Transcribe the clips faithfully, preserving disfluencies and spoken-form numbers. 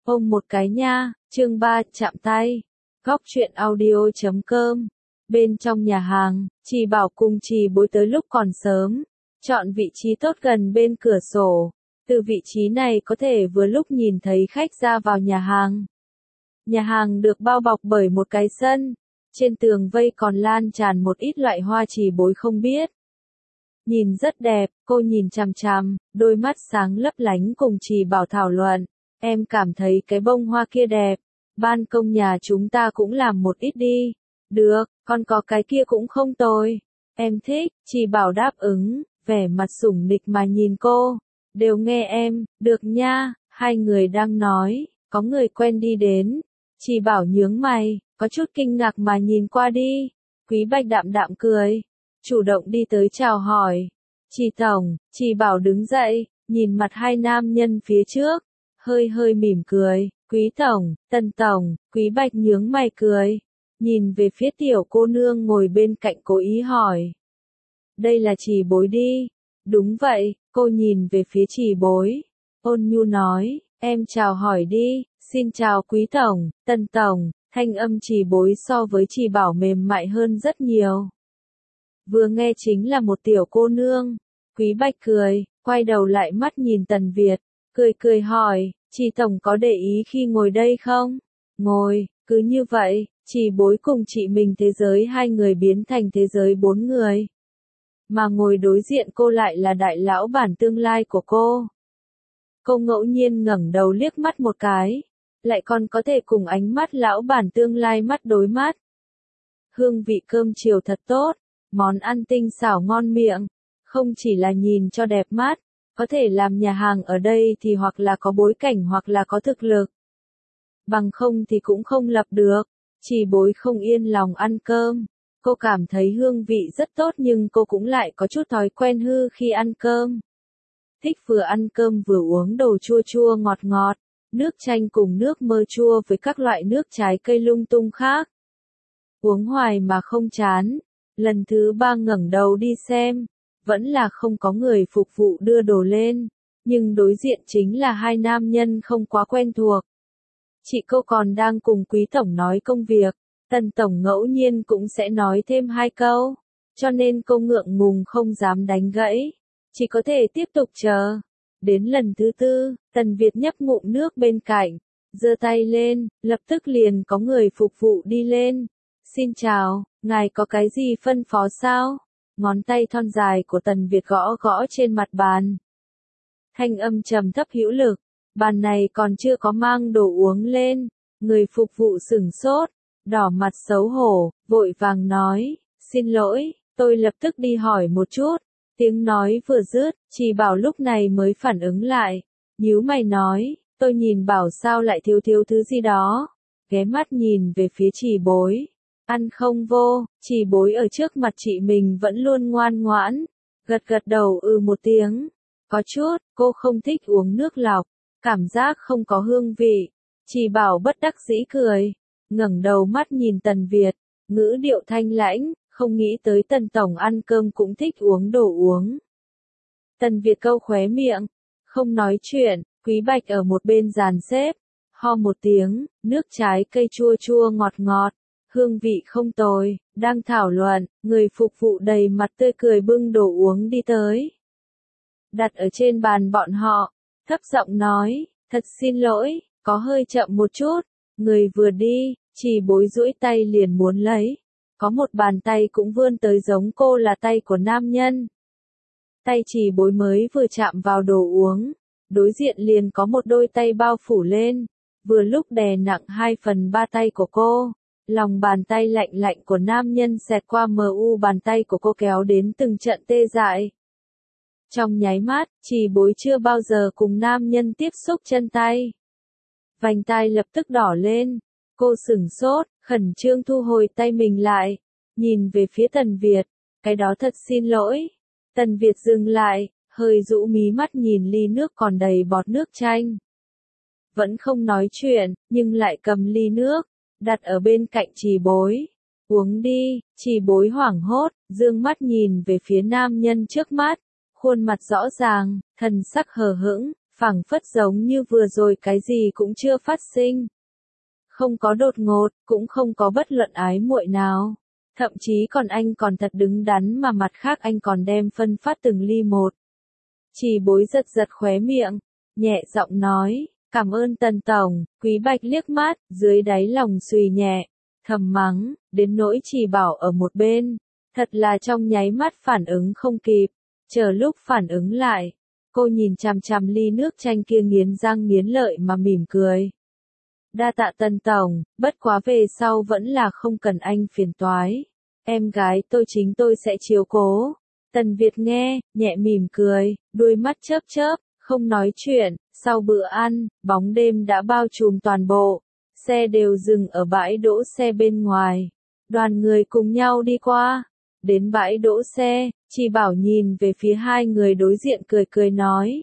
Ôm một cái nha, chương ba, chạm tay. Góc truyện audio chấm com. Bên trong nhà hàng, Trì Bảo cùng Trì Bối tới lúc còn sớm, chọn vị trí tốt gần bên cửa sổ. Từ vị trí này có thể vừa lúc nhìn thấy khách ra vào nhà hàng. Nhà hàng được bao bọc bởi một cái sân, trên tường vây còn lan tràn một ít loại hoa Trì Bối không biết. Nhìn rất đẹp, cô nhìn chằm chằm, đôi mắt sáng lấp lánh cùng Trì Bảo thảo luận. Em cảm thấy cái bông hoa kia đẹp, ban công nhà chúng ta cũng làm một ít đi. Được, còn có cái kia cũng không tồi. Em thích, Trì Bảo đáp ứng, vẻ mặt sủng nịch mà nhìn cô. Đều nghe em, được nha, hai người đang nói, có người quen đi đến. Trì Bảo nhướng mày, có chút kinh ngạc mà nhìn qua đi. Quý Bạch đạm đạm cười, chủ động đi tới chào hỏi. Trì tổng, Trì Bảo đứng dậy, nhìn mặt hai nam nhân phía trước, hơi hơi mỉm cười. Quý tổng, Tần tổng, Quý Bạch nhướng mày cười, nhìn về phía tiểu cô nương ngồi bên cạnh cố ý hỏi. Đây là Trì Bối đi. Đúng vậy, cô nhìn về phía Trì Bối, ôn nhu nói, em chào hỏi đi. Xin chào Quý tổng, Tần tổng. Thanh âm Trì Bối so với Trì Bảo mềm mại hơn rất nhiều. Vừa nghe chính là một tiểu cô nương. Quý Bạch cười, quay đầu lại mắt nhìn Tần Việt, cười cười hỏi, Trì tổng có để ý khi ngồi đây không? Ngồi, cứ như vậy, Trì Bối cùng chị mình thế giới hai người biến thành thế giới bốn người. Mà ngồi đối diện cô lại là đại lão bản tương lai của cô. Cô ngẫu nhiên ngẩng đầu liếc mắt một cái, lại còn có thể cùng ánh mắt lão bản tương lai mắt đối mắt. Hương vị cơm chiều thật tốt, món ăn tinh xảo ngon miệng, không chỉ là nhìn cho đẹp mắt, có thể làm nhà hàng ở đây thì hoặc là có bối cảnh hoặc là có thực lực. Bằng không thì cũng không lập được. Trì Bối không yên lòng ăn cơm. Cô cảm thấy hương vị rất tốt nhưng cô cũng lại có chút thói quen hư khi ăn cơm. Thích vừa ăn cơm vừa uống đồ chua chua ngọt ngọt, nước chanh cùng nước mơ chua với các loại nước trái cây lung tung khác. Uống hoài mà không chán. Lần thứ ba ngẩng đầu đi xem, vẫn là không có người phục vụ đưa đồ lên, nhưng đối diện chính là hai nam nhân không quá quen thuộc. Chị cô còn đang cùng Quý tổng nói công việc, Tần tổng ngẫu nhiên cũng sẽ nói thêm hai câu, cho nên cô ngượng ngùng không dám đánh gãy, chỉ có thể tiếp tục chờ. Đến lần thứ tư, Tần Việt nhấp ngụm nước bên cạnh, giơ tay lên, lập tức liền có người phục vụ đi lên. Xin chào, ngài có cái gì phân phó sao? Ngón tay thon dài của Tần Việt gõ gõ trên mặt bàn. Thanh âm trầm thấp hữu lực, bàn này còn chưa có mang đồ uống lên. Người phục vụ sửng sốt, đỏ mặt xấu hổ, vội vàng nói, xin lỗi, tôi lập tức đi hỏi một chút. Tiếng nói vừa dứt, Trì Bảo lúc này mới phản ứng lại, nhíu mày nói, tôi nhìn Bảo sao lại thiếu thiếu thứ gì đó. Ghé mắt nhìn về phía Trì Bối. Ăn không vô. Trì Bối ở trước mặt chị mình vẫn luôn ngoan ngoãn, gật gật đầu ừ một tiếng. Có chút, cô không thích uống nước lọc, cảm giác không có hương vị. Trì Bảo bất đắc dĩ cười, ngẩng đầu mắt nhìn Tần Việt, ngữ điệu thanh lãnh, không nghĩ tới Tần tổng ăn cơm cũng thích uống đồ uống. Tần Việt câu khóe miệng, không nói chuyện. Quý Bạch ở một bên dàn xếp, ho một tiếng, nước trái cây chua chua ngọt ngọt, hương vị không tồi. Đang thảo luận, người phục vụ đầy mặt tươi cười bưng đồ uống đi tới, đặt ở trên bàn bọn họ, thấp giọng nói, thật xin lỗi, có hơi chậm một chút. Người vừa đi, Trì Bối duỗi tay liền muốn lấy, có một bàn tay cũng vươn tới giống cô là tay của nam nhân. Tay Trì Bối mới vừa chạm vào đồ uống, đối diện liền có một đôi tay bao phủ lên, vừa lúc đè nặng hai phần ba tay của cô. Lòng bàn tay lạnh lạnh của nam nhân xẹt qua mờ u bàn tay của cô kéo đến từng trận tê dại. Trong nháy mắt, Trì Bối chưa bao giờ cùng nam nhân tiếp xúc chân tay. Vành tai lập tức đỏ lên, cô sửng sốt, khẩn trương thu hồi tay mình lại, nhìn về phía Tần Việt, cái đó thật xin lỗi. Tần Việt dừng lại, hơi rũ mí mắt nhìn ly nước còn đầy bọt nước chanh. Vẫn không nói chuyện, nhưng lại cầm ly nước, đặt ở bên cạnh Trì Bối. Uống đi. Trì Bối hoảng hốt, dương mắt nhìn về phía nam nhân trước mắt, khuôn mặt rõ ràng, thần sắc hờ hững, phảng phất giống như vừa rồi cái gì cũng chưa phát sinh. Không có đột ngột, cũng không có bất luận ái muội nào. Thậm chí còn anh còn thật đứng đắn mà mặt khác anh còn đem phân phát từng ly một. Chỉ bối giật giật khóe miệng, nhẹ giọng nói, cảm ơn Tần Tổng, Quý Bạch liếc mắt, dưới đáy lòng xùy nhẹ, thầm mắng, đến nỗi Chỉ Bảo ở một bên, thật là trong nháy mắt phản ứng không kịp, chờ lúc phản ứng lại, cô nhìn chằm chằm ly nước chanh kia nghiến răng nghiến lợi mà mỉm cười. Đa tạ Tần Tổng, bất quá về sau vẫn là không cần anh phiền toái. Em gái tôi chính tôi sẽ chiếu cố. Tần Việt nghe, nhẹ mỉm cười, đuôi mắt chớp chớp, không nói chuyện. Sau bữa ăn, bóng đêm đã bao trùm toàn bộ. Xe đều dừng ở bãi đỗ xe bên ngoài. Đoàn người cùng nhau đi qua. Đến bãi đỗ xe, Chỉ Bảo nhìn về phía hai người đối diện cười cười nói.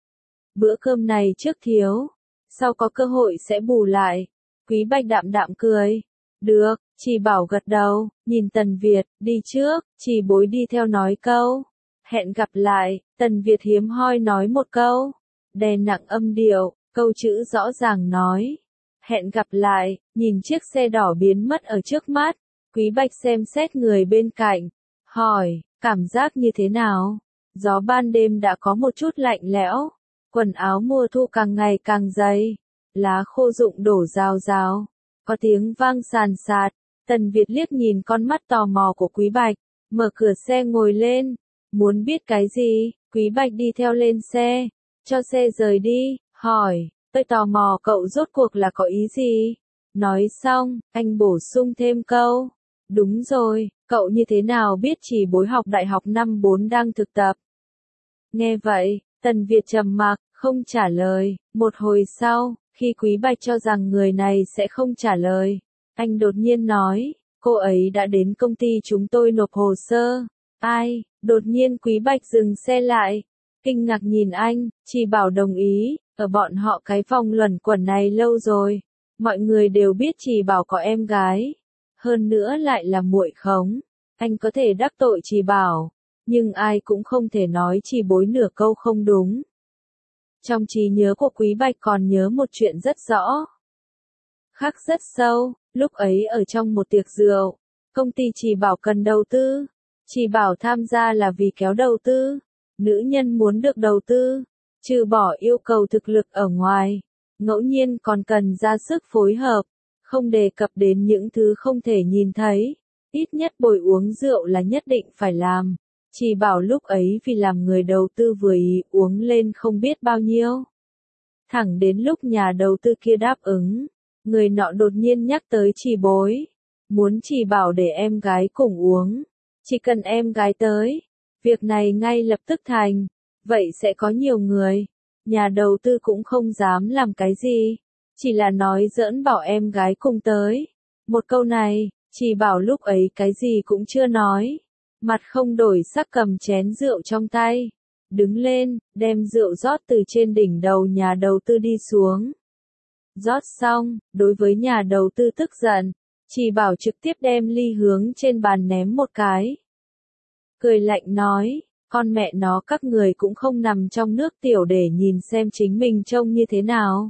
Bữa cơm này trước thiếu. Sau có cơ hội sẽ bù lại. Quý Bạch đạm đạm cười. Được, Chỉ Bảo gật đầu, nhìn Tần Việt, đi trước, Chỉ Bối đi theo nói câu. Hẹn gặp lại, Tần Việt hiếm hoi nói một câu. Đè nặng âm điệu, câu chữ rõ ràng nói. Hẹn gặp lại, nhìn chiếc xe đỏ biến mất ở trước mắt. Quý Bạch xem xét người bên cạnh. Hỏi, cảm giác như thế nào? Gió ban đêm đã có một chút lạnh lẽo. Quần áo mùa thu càng ngày càng dày, lá khô rụng đổ rào rào, có tiếng vang sàn sạt. Tần Việt liếc nhìn con mắt tò mò của Quý Bạch, mở cửa xe ngồi lên, muốn biết cái gì. Quý Bạch đi theo lên xe, cho xe rời đi, hỏi, tôi tò mò cậu rốt cuộc là có ý gì? Nói xong, anh bổ sung thêm câu, đúng rồi, cậu như thế nào biết Chỉ Bối học đại học năm bốn đang thực tập? Nghe vậy, Tần Việt trầm mặc, không trả lời. Một hồi sau, khi Quý Bạch cho rằng người này sẽ không trả lời, anh đột nhiên nói, cô ấy đã đến công ty chúng tôi nộp hồ sơ. Ai? Đột nhiên Quý Bạch dừng xe lại, kinh ngạc nhìn anh. Chỉ Bảo đồng ý, ở bọn họ cái vòng luẩn quẩn này lâu rồi, mọi người đều biết Chỉ Bảo có em gái, hơn nữa lại là muội khống. Anh có thể đắc tội Chỉ Bảo, nhưng ai cũng không thể nói Chỉ Bối nửa câu không đúng. Trong trí nhớ của Quý Bạch còn nhớ một chuyện rất rõ. Khắc rất sâu, lúc ấy ở trong một tiệc rượu, công ty Chỉ Bảo cần đầu tư. Chỉ Bảo tham gia là vì kéo đầu tư. Nữ nhân muốn được đầu tư, trừ bỏ yêu cầu thực lực ở ngoài, ngẫu nhiên còn cần ra sức phối hợp, không đề cập đến những thứ không thể nhìn thấy. Ít nhất bồi uống rượu là nhất định phải làm. Chỉ Bảo lúc ấy vì làm người đầu tư vừa ý uống lên không biết bao nhiêu. Thẳng đến lúc nhà đầu tư kia đáp ứng, người nọ đột nhiên nhắc tới Chỉ Bối, muốn Chỉ Bảo để em gái cùng uống. Chỉ cần em gái tới, việc này ngay lập tức thành, vậy sẽ có nhiều người. Nhà đầu tư cũng không dám làm cái gì, chỉ là nói giỡn bảo em gái cùng tới. Một câu này, Chỉ Bảo lúc ấy cái gì cũng chưa nói. Mặt không đổi sắc cầm chén rượu trong tay, đứng lên, đem rượu rót từ trên đỉnh đầu nhà đầu tư đi xuống. Rót xong, đối với nhà đầu tư tức giận, Chỉ Bảo trực tiếp đem ly hướng trên bàn ném một cái. Cười lạnh nói, con mẹ nó các người cũng không nằm trong nước tiểu để nhìn xem chính mình trông như thế nào.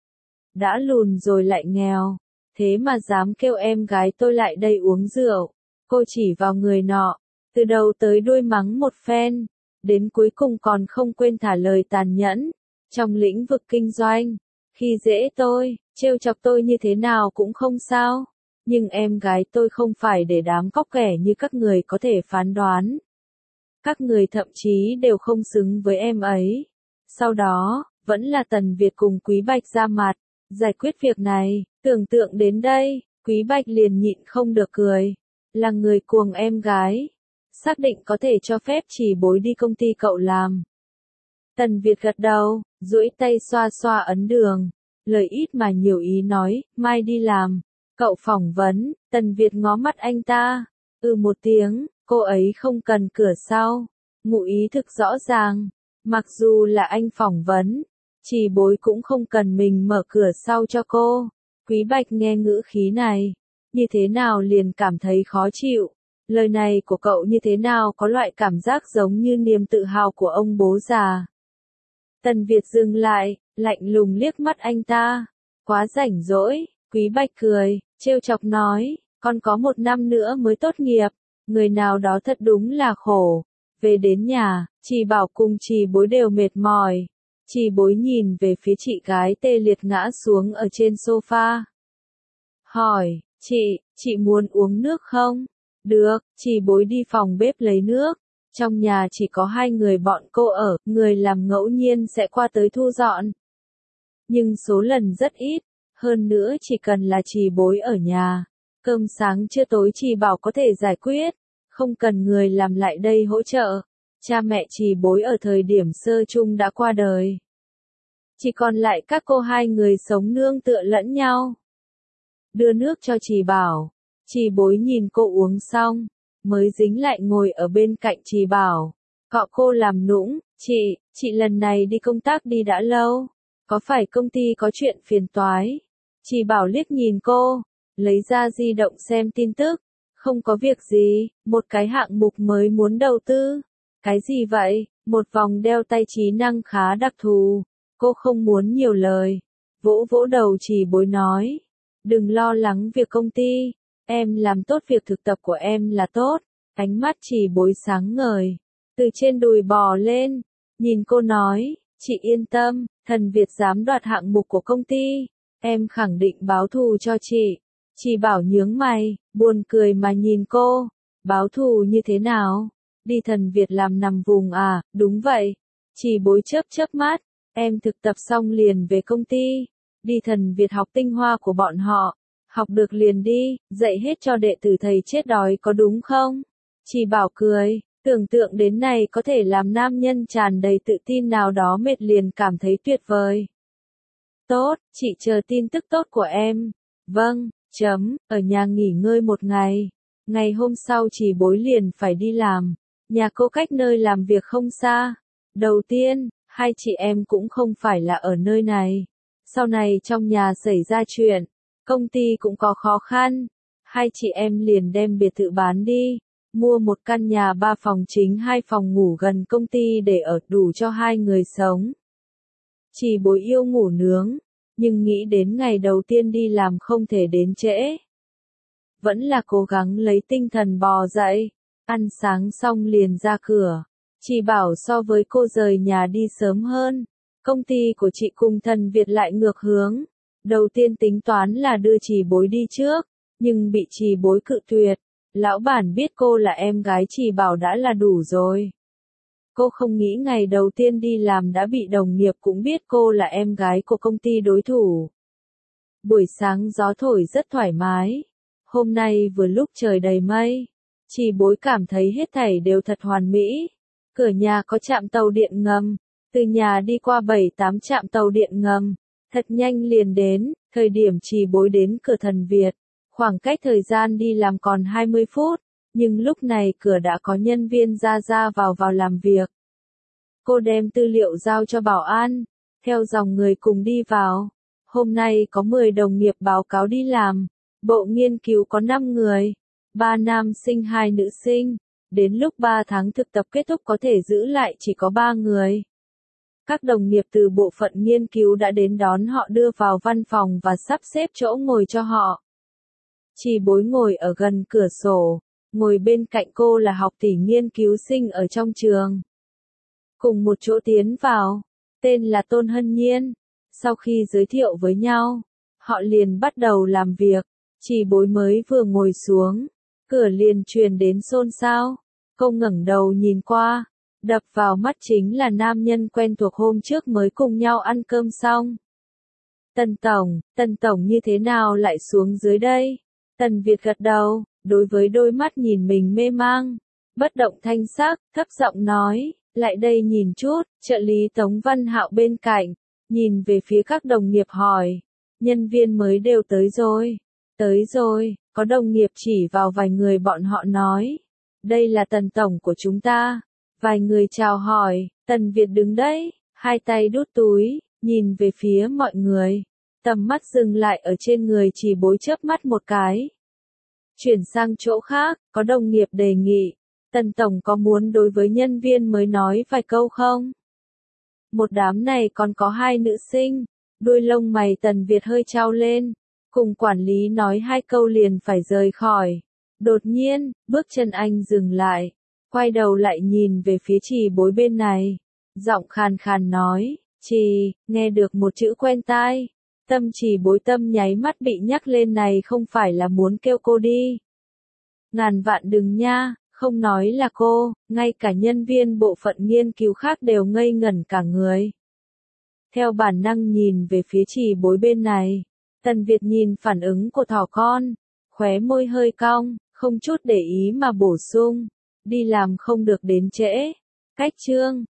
Đã lùn rồi lại nghèo, thế mà dám kêu em gái tôi lại đây uống rượu. Cô chỉ vào người nọ, từ đầu tới đuôi mắng một phen, đến cuối cùng còn không quên thả lời tàn nhẫn. Trong lĩnh vực kinh doanh, khi dễ tôi, trêu chọc tôi như thế nào cũng không sao, nhưng em gái tôi không phải để đám cóc ghẻ như các người có thể phán đoán. Các người thậm chí đều không xứng với em ấy. Sau đó, vẫn là Tần Việt cùng Quý Bạch ra mặt, giải quyết việc này. Tưởng tượng đến đây, Quý Bạch liền nhịn không được cười. Là người cuồng em gái, xác định có thể cho phép Chỉ Bối đi công ty cậu làm. Tần Việt gật đầu, duỗi tay xoa xoa ấn đường, lời ít mà nhiều ý nói, mai đi làm. Cậu phỏng vấn. Tần Việt ngó mắt anh ta, ừ một tiếng, cô ấy không cần cửa sau. Ngụ ý thực rõ ràng, mặc dù là anh phỏng vấn, Chỉ Bối cũng không cần mình mở cửa sau cho cô. Quý Bạch nghe ngữ khí này, như thế nào liền cảm thấy khó chịu. Lời này của cậu như thế nào có loại cảm giác giống như niềm tự hào của ông bố già. Tần Việt dừng lại, lạnh lùng liếc mắt anh ta. Quá rảnh rỗi, Quý Bạch cười, trêu chọc nói, còn có một năm nữa mới tốt nghiệp, người nào đó thật đúng là khổ. Về đến nhà, chị Bảo cùng chị Bối đều mệt mỏi. Chị Bối nhìn về phía chị gái tê liệt ngã xuống ở trên sofa. Hỏi, chị, chị muốn uống nước không? Được, chị Bối đi phòng bếp lấy nước. Trong nhà chỉ có hai người bọn cô ở, người làm ngẫu nhiên sẽ qua tới thu dọn. Nhưng số lần rất ít, hơn nữa chỉ cần là chị Bối ở nhà. Cơm sáng trưa tối chị Bảo có thể giải quyết, không cần người làm lại đây hỗ trợ. Cha mẹ chị Bối ở thời điểm sơ chung đã qua đời. Chỉ còn lại các cô hai người sống nương tựa lẫn nhau. Đưa nước cho chị Bảo. Chị Bối nhìn cô uống xong, mới dính lại ngồi ở bên cạnh chị Bảo. Cọ cô làm nũng, chị, chị lần này đi công tác đi đã lâu. Có phải công ty có chuyện phiền toái? Chị Bảo liếc nhìn cô, lấy ra di động xem tin tức. Không có việc gì, một cái hạng mục mới muốn đầu tư. Cái gì vậy? Một vòng đeo tay trí năng khá đặc thù. Cô không muốn nhiều lời. Vỗ vỗ đầu chị Bối nói. Đừng lo lắng việc công ty. Em làm tốt việc thực tập của em là tốt. Ánh mắt chị Bối sáng ngời. Từ trên đùi bò lên. Nhìn cô nói. Chị yên tâm, Thần Việt dám đoạt hạng mục của công ty. Em khẳng định báo thù cho chị. Chị Bảo nhướng mày, buồn cười mà nhìn cô. Báo thù như thế nào? Đi Thần Việt làm nằm vùng à? Đúng vậy. Chị Bối chớp chớp mắt. Em thực tập xong liền về công ty. Đi Thần Việt học tinh hoa của bọn họ. Học được liền đi, dạy hết cho đệ tử thầy chết đói có đúng không? Chị Bảo cười, tưởng tượng đến này có thể làm nam nhân tràn đầy tự tin nào đó mệt liền cảm thấy tuyệt vời. Tốt, chị chờ tin tức tốt của em. Vâng, chấm, ở nhà nghỉ ngơi một ngày. Ngày hôm sau chị Bối liền phải đi làm. Nhà cô cách nơi làm việc không xa. Đầu tiên, hai chị em cũng không phải là ở nơi này. Sau này trong nhà xảy ra chuyện, công ty cũng có khó khăn. Hai chị em liền đem biệt thự bán đi. Mua một căn nhà ba phòng chính hai phòng ngủ gần công ty để ở đủ cho hai người sống. Chị Bối yêu ngủ nướng, nhưng nghĩ đến ngày đầu tiên đi làm không thể đến trễ. Vẫn là cố gắng lấy tinh thần bò dậy, ăn sáng xong liền ra cửa. Chị Bảo so với cô rời nhà đi sớm hơn. Công ty của chị cùng Thần Việt lại ngược hướng. Đầu tiên tính toán là đưa chị Bối đi trước, nhưng bị chị Bối cự tuyệt. Lão bản biết cô là em gái chị Bảo đã là đủ rồi. Cô không nghĩ ngày đầu tiên đi làm đã bị đồng nghiệp cũng biết cô là em gái của công ty đối thủ. Buổi sáng gió thổi rất thoải mái. Hôm nay vừa lúc trời đầy mây. Chị Bối cảm thấy hết thảy đều thật hoàn mỹ. Cửa nhà có trạm tàu điện ngầm. Từ nhà đi qua bảy tám trạm tàu điện ngầm. Thật nhanh liền đến, thời điểm chị Bối đến cửa Thần Việt. Khoảng cách thời gian đi làm còn hai mươi phút, nhưng lúc này cửa đã có nhân viên ra ra vào vào làm việc. Cô đem tư liệu giao cho bảo an, theo dòng người cùng đi vào. Hôm nay có mười đồng nghiệp báo cáo đi làm, bộ nghiên cứu có năm người, ba nam sinh hai nữ sinh. Đến lúc ba tháng thực tập kết thúc có thể giữ lại chỉ có ba người. Các đồng nghiệp từ bộ phận nghiên cứu đã đến đón họ đưa vào văn phòng và sắp xếp chỗ ngồi cho họ. Chị Bối ngồi ở gần cửa sổ, ngồi bên cạnh cô là học tỷ nghiên cứu sinh ở trong trường. Cùng một chỗ tiến vào, tên là Tôn Hân Nhiên. Sau khi giới thiệu với nhau, họ liền bắt đầu làm việc. Chị Bối mới vừa ngồi xuống, cửa liền truyền đến xôn xao. Cô ngẩng đầu nhìn qua, đập vào mắt chính là nam nhân quen thuộc hôm trước mới cùng nhau ăn cơm xong. Tần Tổng, Tần Tổng như thế nào lại xuống dưới đây? Tần Việt gật đầu, đối với đôi mắt nhìn mình mê mang, bất động thanh sắc, thấp giọng nói, lại đây nhìn chút. Trợ lý Tống Văn Hạo bên cạnh, nhìn về phía các đồng nghiệp hỏi, nhân viên mới đều tới rồi, tới rồi, có đồng nghiệp chỉ vào vài người bọn họ nói, đây là Tần Tổng của chúng ta. Vài người chào hỏi, Tần Việt đứng đấy, hai tay đút túi, nhìn về phía mọi người. Tầm mắt dừng lại ở trên người chị Bối chớp mắt một cái. Chuyển sang chỗ khác, có đồng nghiệp đề nghị, Tần Tổng có muốn đối với nhân viên mới nói vài câu không? Một đám này còn có hai nữ sinh, đuôi lông mày Tần Việt hơi trao lên, cùng quản lý nói hai câu liền phải rời khỏi. Đột nhiên, bước chân anh dừng lại, quay đầu lại nhìn về phía Trì Bối bên này, giọng khàn khàn nói, Trì, nghe được một chữ quen tai. Tâm Trì Bối tâm nháy mắt bị nhắc lên, này không phải là muốn kêu cô đi. Ngàn vạn đừng nha, không nói là cô, ngay cả nhân viên bộ phận nghiên cứu khác đều ngây ngẩn cả người. Theo bản năng nhìn về phía Trì Bối bên này, Tần Việt nhìn phản ứng của thỏ con, khóe môi hơi cong, không chút để ý mà bổ sung, đi làm không được đến trễ. Cách chương